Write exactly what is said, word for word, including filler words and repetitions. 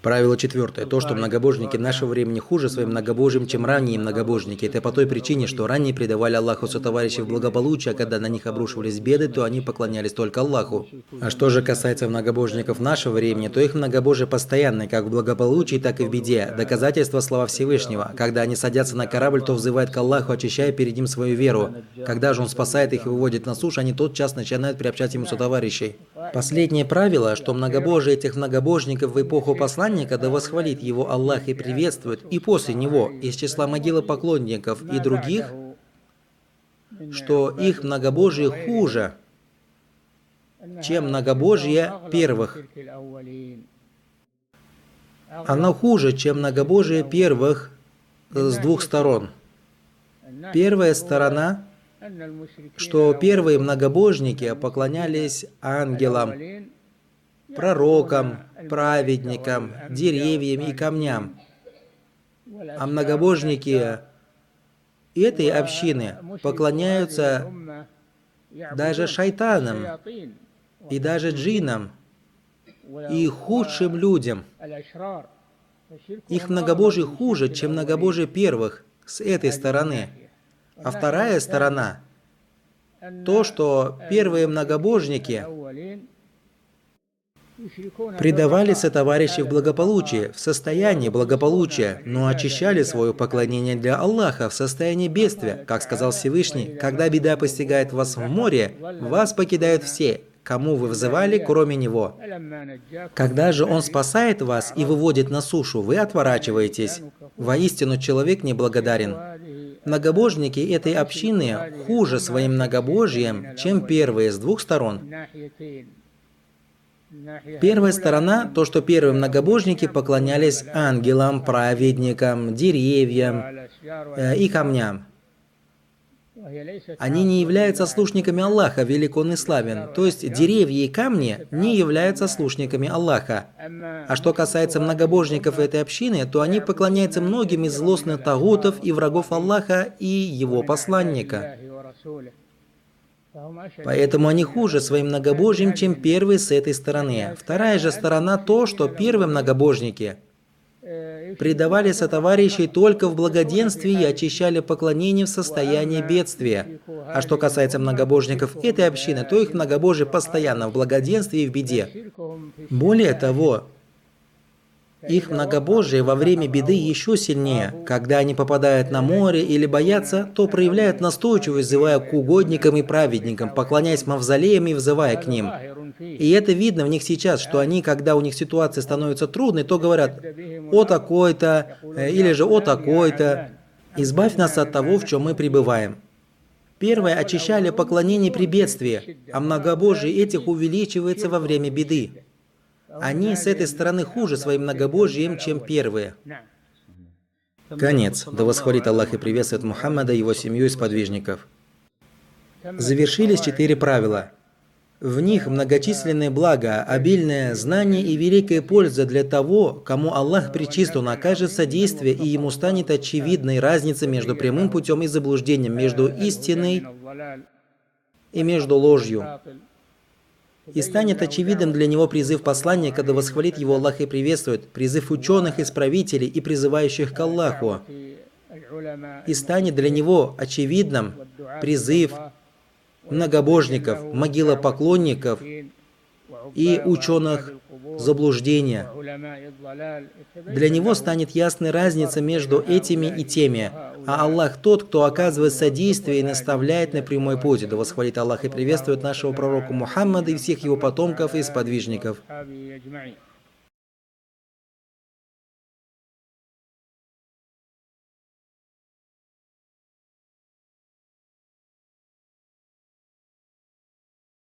Правило четвертое. То, что многобожники нашего времени хуже своим многобожием, чем ранние многобожники. Это по той причине, что ранние предавали Аллаху сотоварищей в благополучие, а когда на них обрушивались беды, то они поклонялись только Аллаху. А что же касается многобожников нашего времени, то их многобожие постоянное, как в благополучии, так и в беде. Доказательство слова Всевышнего. Когда они садятся на корабль, то взывают к Аллаху, очищая перед ним свою веру. Когда же Он спасает их и выводит на сушу, они тотчас начинают приобщать ему сотоварищей. Последнее правило, что многобожие этих многобожников в эпоху послания, когда восхвалит его Аллах и приветствует, и после него из числа могилы поклонников и других, что их многобожие хуже, чем многобожие первых. Оно хуже, чем многобожие первых с двух сторон. Первая сторона, что первые многобожники поклонялись ангелам, пророкам, праведникам, деревьям и камням. А многобожники этой общины поклоняются даже шайтанам и даже джиннам и худшим людям. Их многобожие хуже, чем многобожие первых с этой стороны. А вторая сторона – то, что первые многобожники предавали сотоварищей в благополучии, в состоянии благополучия, но очищали свое поклонение для Аллаха в состоянии бедствия. Как сказал Всевышний, когда беда постигает вас в море, вас покидают все, кому вы взывали, кроме Него. Когда же Он спасает вас и выводит на сушу, вы отворачиваетесь. Воистину, человек неблагодарен. Многобожники этой общины хуже своим многобожием, чем первые с двух сторон. Первая сторона – то, что первые многобожники поклонялись ангелам, праведникам, деревьям э, и камням. Они не являются слушниками Аллаха, велик Он и славен. То есть деревья и камни не являются слушниками Аллаха. А что касается многобожников этой общины, то они поклоняются многим из злостных тагутов и врагов Аллаха и Его посланника. Поэтому они хуже своим многобожием, чем первые с этой стороны. Вторая же сторона то, что первые многобожники предавали сотоварищей только в благоденствии и очищали поклонение в состоянии бедствия. А что касается многобожников этой общины, то их многобожие постоянно в благоденствии и в беде. Более того, их многобожие во время беды еще сильнее. Когда они попадают на море или боятся, то проявляют настойчивость, взывая к угодникам и праведникам, поклоняясь мавзолеям и взывая к ним. И это видно в них сейчас, что они, когда у них ситуация становится трудной, то говорят «о такой-то» или же «о такой-то». Избавь нас от того, в чем мы пребываем. Первое очищали поклонение при бедствии, а многобожие этих увеличивается во время беды. Они с этой стороны хуже своим многобожием, чем первые. Конец. Да восхвалит Аллах и приветствует Мухаммада, его семью и сподвижников. Завершились четыре правила. В них многочисленные блага, обильное знание и великая польза для того, кому Аллах причист, Он окажет содействие, и ему станет очевидной разница между прямым путем и заблуждением, между истиной и между ложью. И станет очевидным для него призыв посланника, да восхвалит его Аллах и приветствует, призыв ученых, исправителей и призывающих к Аллаху. И станет для него очевидным призыв многобожников, могилопоклонников и ученых заблуждения. Для него станет ясной разница между этими и теми, а Аллах тот, кто оказывает содействие и наставляет на прямой путь. Да восхвалит Аллах и приветствует нашего пророка Мухаммада и всех его потомков и сподвижников.